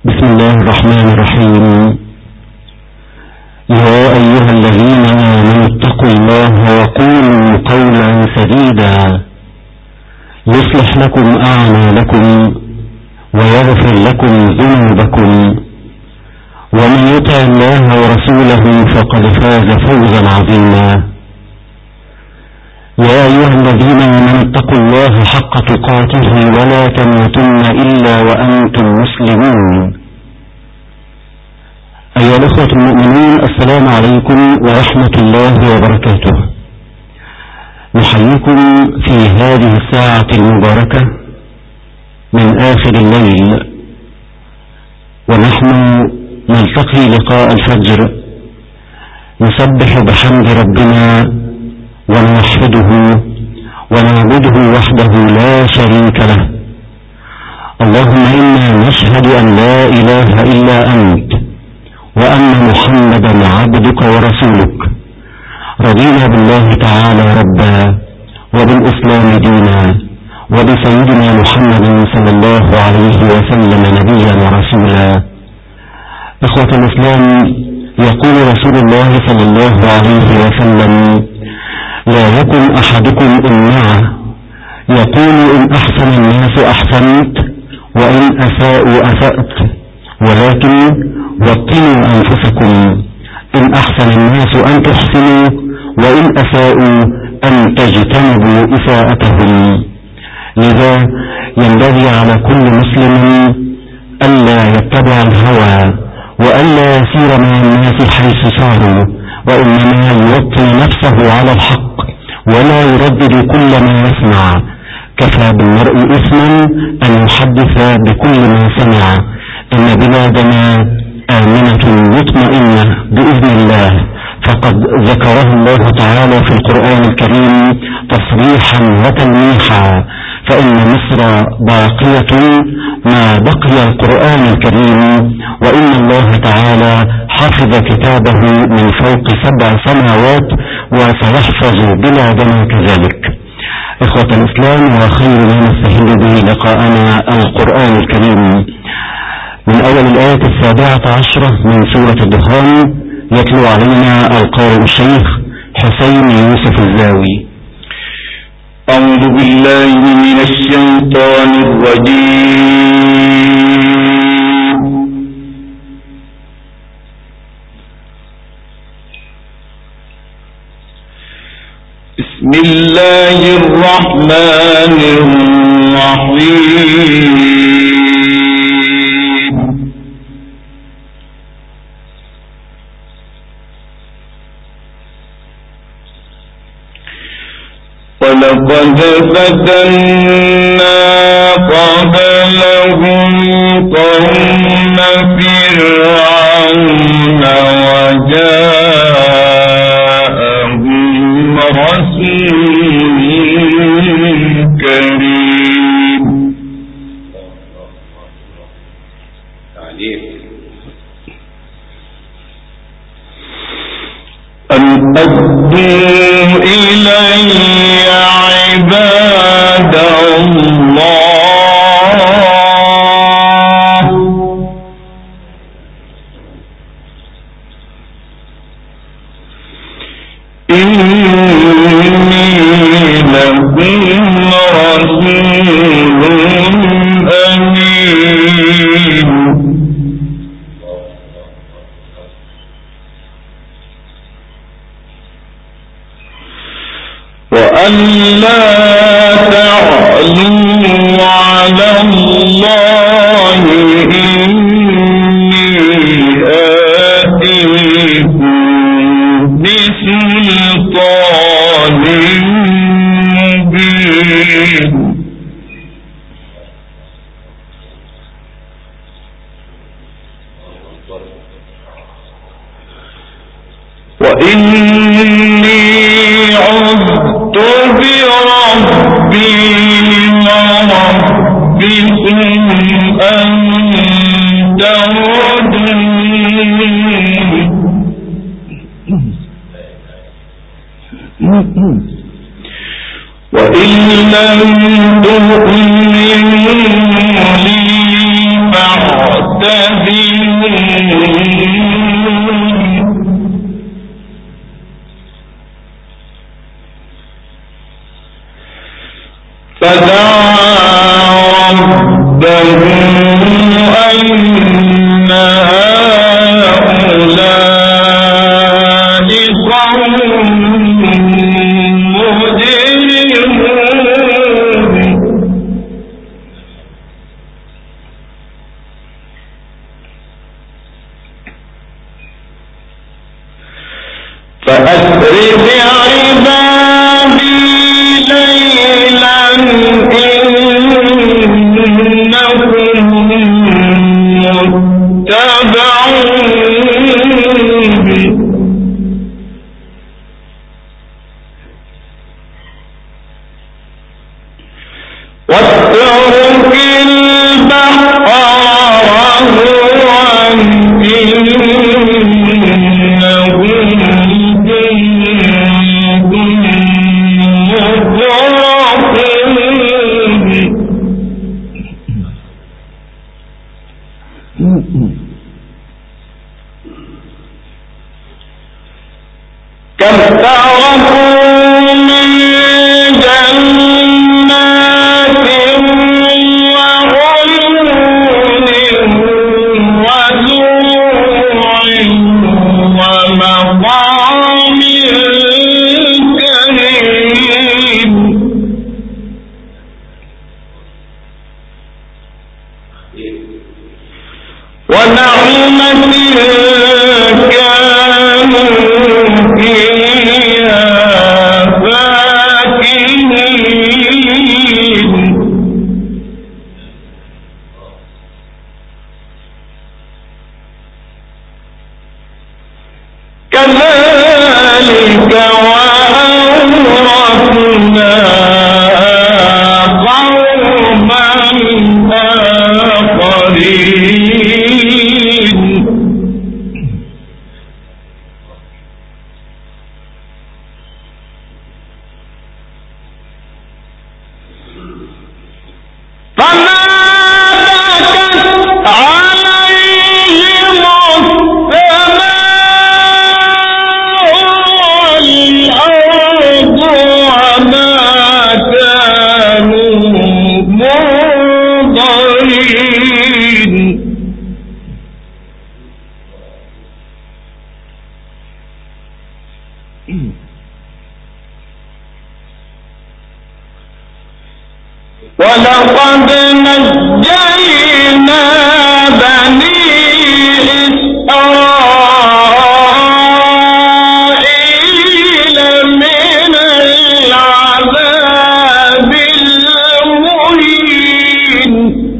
بسم الله الرحمن الرحيم. يا أيها الذين آمنوا اتقوا الله وقولوا قولا سديدا يصلح لكم أعمالكم ويغفر لكم ذنوبكم، ومن يطع الله ورسوله فقد فاز فوزا عظيما. يا أيها الذين آمنوا اتقوا الله حق تقاته ولا تموتن إلا وأنتم مسلمون. أيها الأخوة المؤمنين، السلام عليكم ورحمة الله وبركاته. نحييكم في هذه الساعة المباركة من آخر الليل، ونحن نلتقي لقاء الفجر نسبح بحمد ربنا ونوحده ونعبده وحده لا شريك له. اللهم إنا نشهد أن لا إله إلا أنت، وأن محمدا عبدك ورسولك. رضينا بالله تعالى ربا، وبالإسلام دينا، وبسيدنا محمد صلى الله عليه وسلم نبيا ورسولا. إخوة الإسلام، يقول رسول الله صلى الله عليه وسلم: لا يكن أحدكم إمعة يقول إن أحسن الناس أحسنت وإن أساءوا أسأت، ولكن وطنوا أنفسكم. إن أحسن الناس أن تحسنوا، وإن أساءوا أن تجتنبوا إساءتهم. لذا ينبغي على كل مسلم ألا يتبع الهوى، وألا يسير مع الناس حيث ساروا، وإنما يوطن نفسه على الحق ولا يردد كل ما يسمع. كفى بالمرء إثما أن يحدث بكل ما سمع. إن بلادنا آمنة مطمئنة بإذن الله، فقد ذكره الله تعالى في القرآن الكريم تصريحا وتلميحا، فإن مصر باقية ما بقي القرآن الكريم، وإن الله تعالى حفظ كتابه من فوق 7 سماوات، وسيحفظ بلادنا كذلك. إخوة الإسلام، وخير ما نستهل به لقاءنا القرآن الكريم من أول الآية 17 من سورة الدخان. يتلو علينا القارئ الشيخ حسين يوسف الزاوي. أعوذ بالله من الشيطان الرجيم. بسم الله الرحمن الرحيم. ولقد فتنا قبلهم قوم فرعون وجاءهم رسول كريم. أن أدوا إلي عباد الله، إني لكم رسول أمين. وأن لا تعلوا على الله، إني آتيكم بسلطان مبين. وإني عذت بربي وربكم أن تردون. وإن لم تؤمنوا لي فاعتزلون. ولقد نجينا بني إسرائيل من العذاب المهين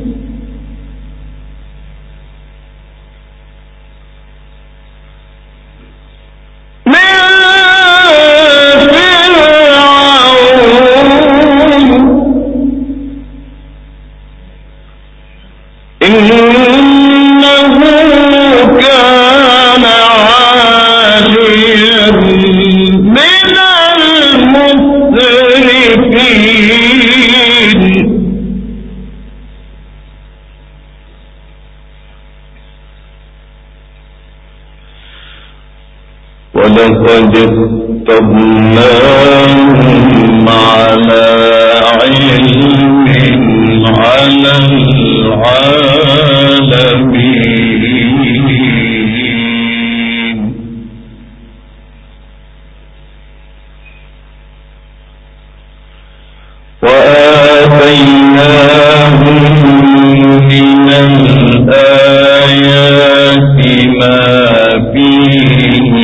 ولقد اخترناهم على علم على العالمين وآتيناهم من الآيات ما فيه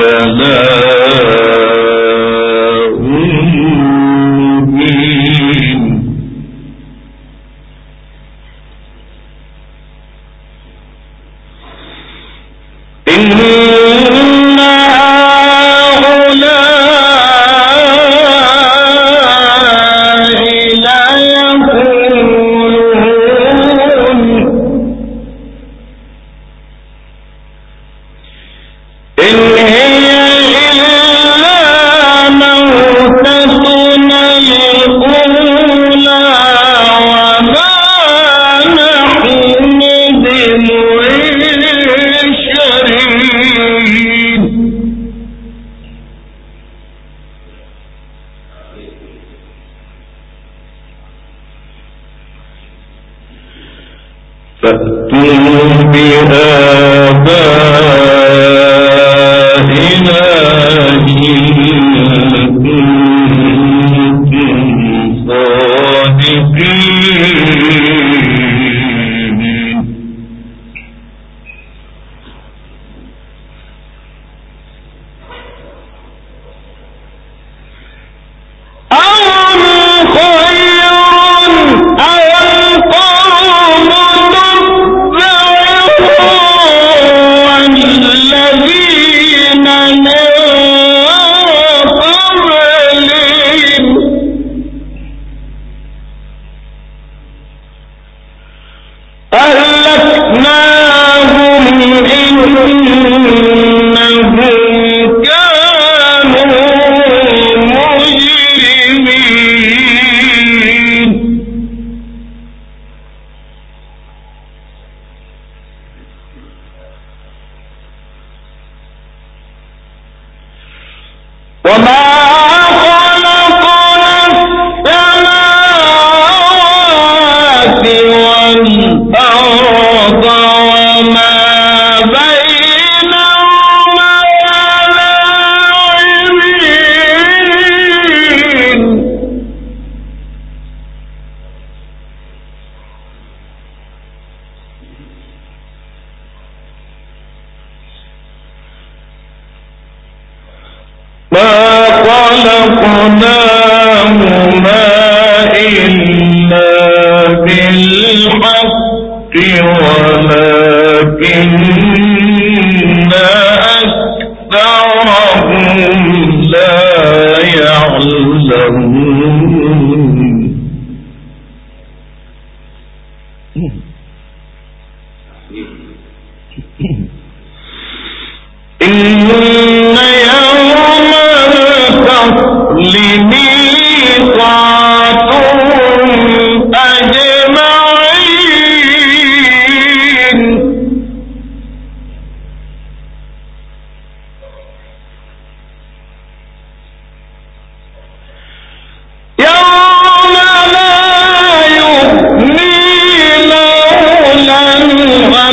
بلاء مبين إن هؤلاء ليقولون إن هي إلا موتتنا الأولى وما نحن بمعذبين فأتوا بآبائنا إن كنتم صادقين. خلقناهما إلا بالحق ولكن أكثرهم لا يعلمون. إن يوم الفصل ميقاتهم أجمعين. يوم لا يغني مولى عن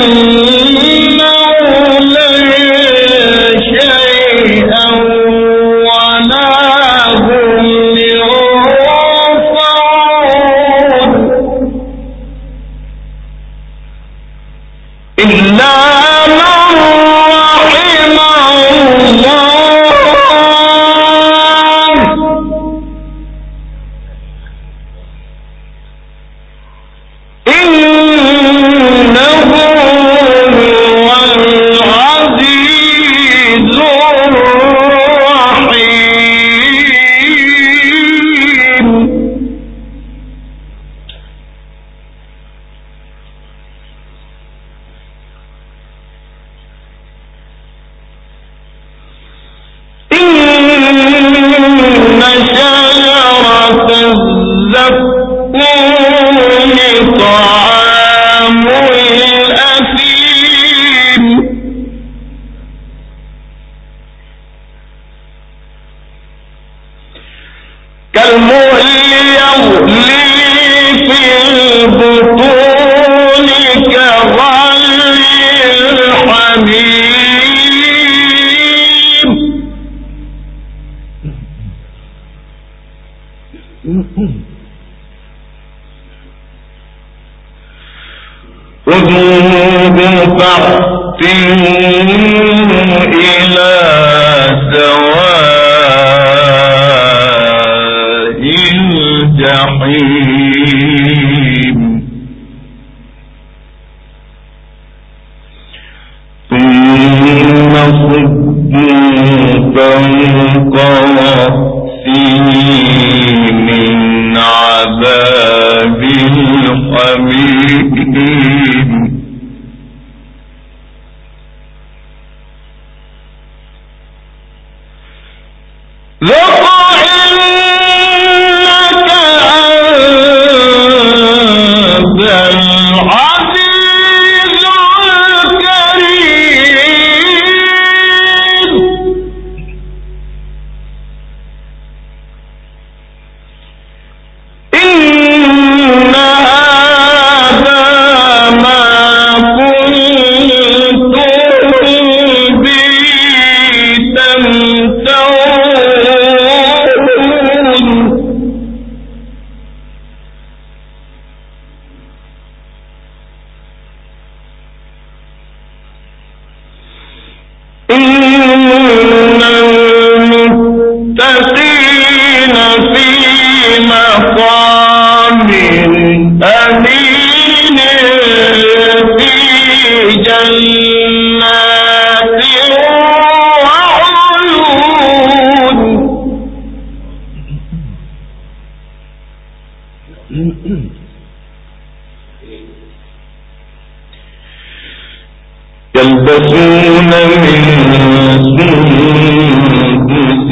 كالمهل يغلي في البطون كغلي الحميم. خذوه فاعتلوه إلى سواء الجحيم ثم صبوا فوق رأسه من عذاب الحميم. ذق إنك أنت العزيز الكريم. إن هذا ما إن المتقين في مقام أمين في جنات وعيون. يلبسون من سندس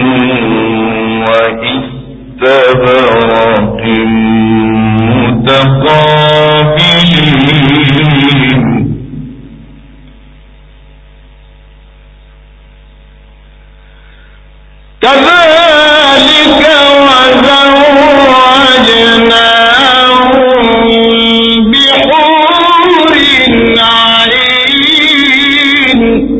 وإستبرق متقابلين. كذلك وزوجناهم بحور عين.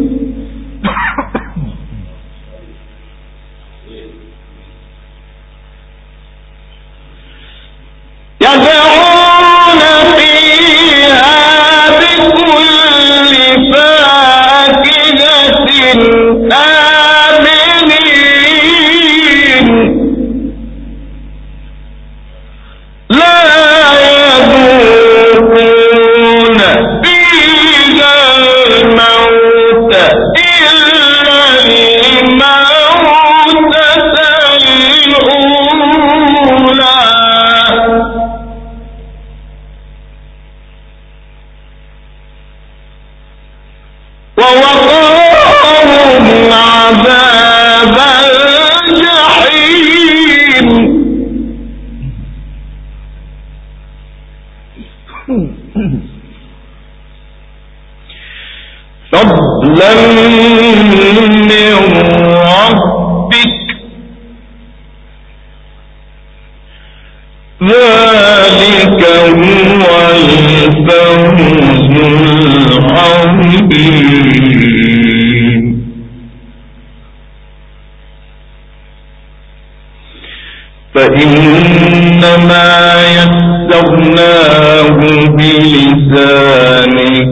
يدعون فيها بكل فاكهة آمنين لا يذوقون فيها الموت إلا الموتة الأولى ووقاهم عذاب الجحيم. فضلا من ربك ذلك هو الفوز العظيم. فإنما يسرناه بلسانك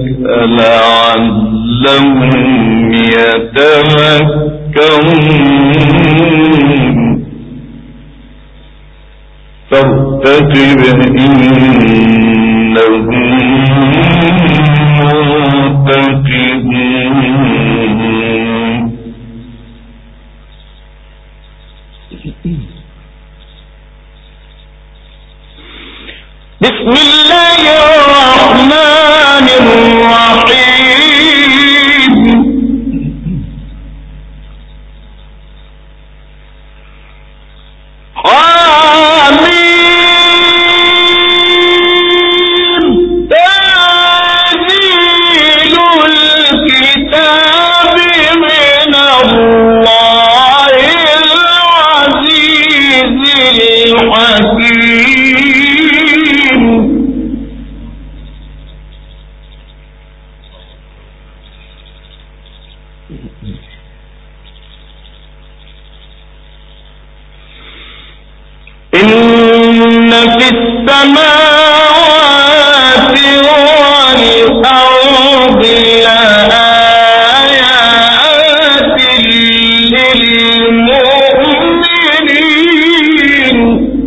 لعلهم يتذكرون. فارتقب إنهم مرتقبون. بسم الله الرحمن الرحيم. آمين. تنزيل الكتاب من الله العزيز الحكيم. إن في السماوات والأرض لآيات للمؤمنين.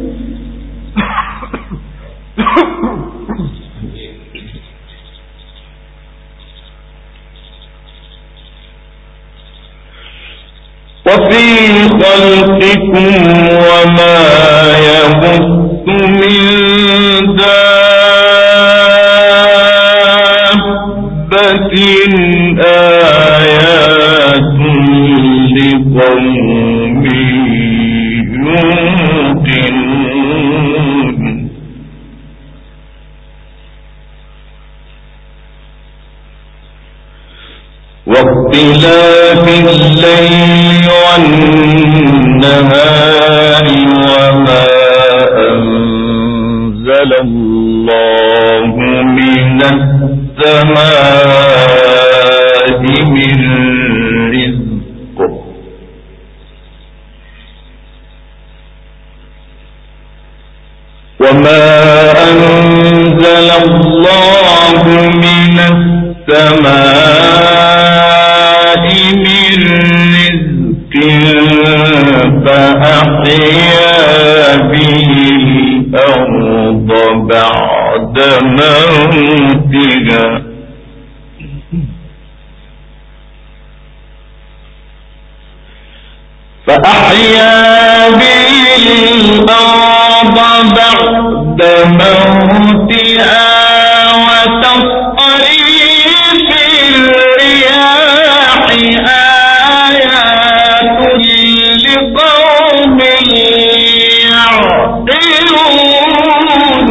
وفي خلقكم وما يبث من دابة آيات لقوم يوقنون. واختلاف الليل والنهار وما أنزل الله من السماء من رزق وما أنزل الله من السماء موتها فأحيا به الأرض بعد موتها وتصريف الرياح آيات لقوم يعقلون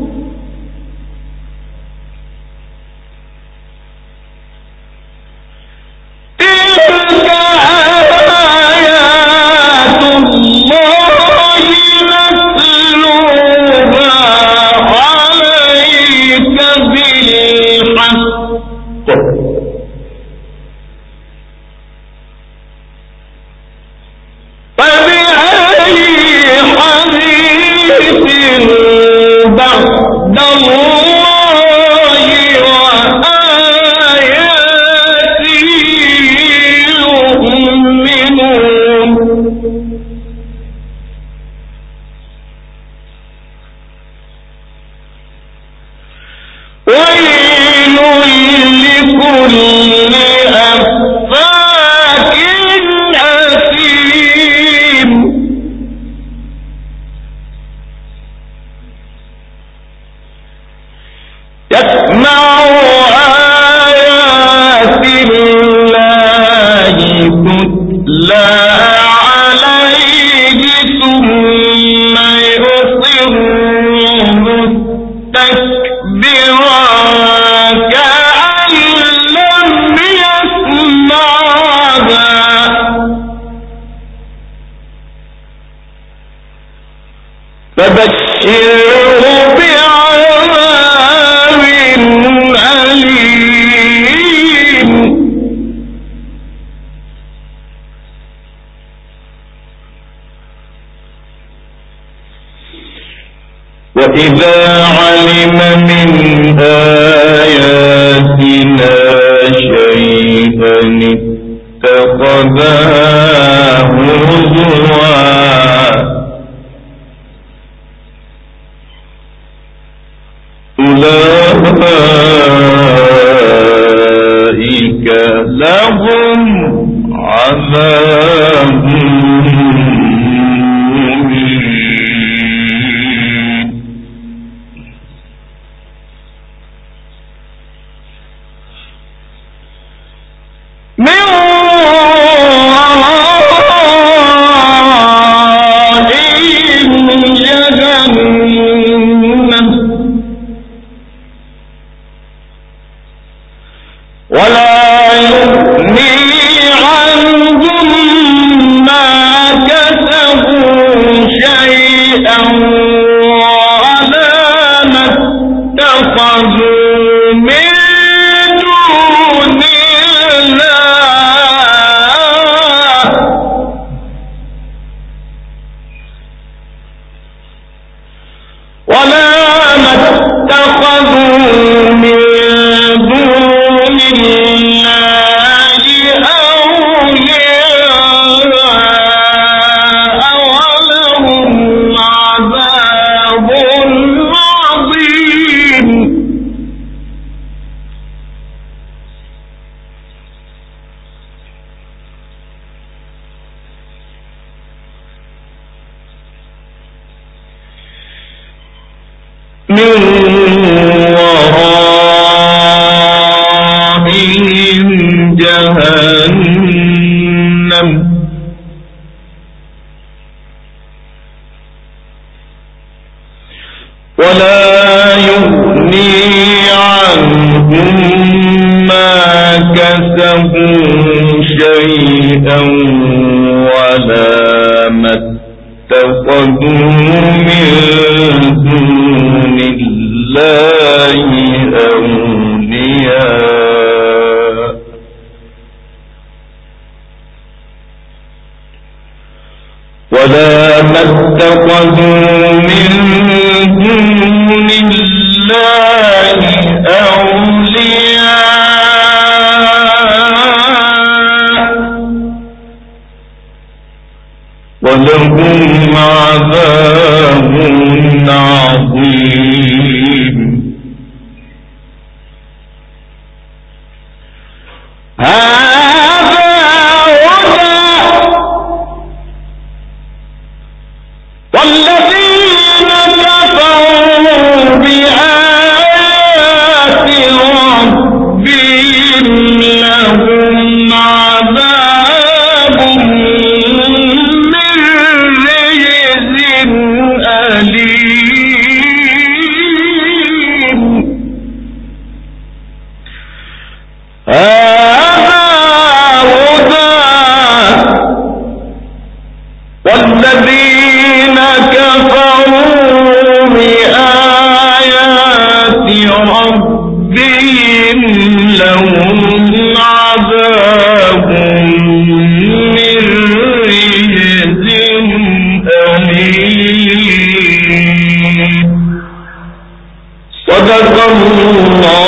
تلك آيات الله نتلوها عليك بالحق فبأي حديث بعد الله وآياته يؤمنون ويل لكل أفاك أثيم يسمع آيات الله تتلى عليه ثم يصر مستكبرا كأن لم يسمعها فبشره بعذاب أليم وإذا علم من آياتنا شيئا اتخذها هزوا أولئك لهم عذاب مهين من ورائهم جهنم ولا يغني عنهم ما كسبوا شيئا ولا ما اتخذوا من دون الله ولا ما اتخذوا من دون الله أولياء ولهم عذاب عظيم من ورائهم جهنم ولا يغني عنهم ما كسبوا شيئا ولا ما اتخذوا من دون الله أولياء ولا ما اتخذوا من دون الله أولياء ولهم عذاب عظيم والذين كفروا بآيات ربهم لهم عذاب من رجز أليم. صدق الله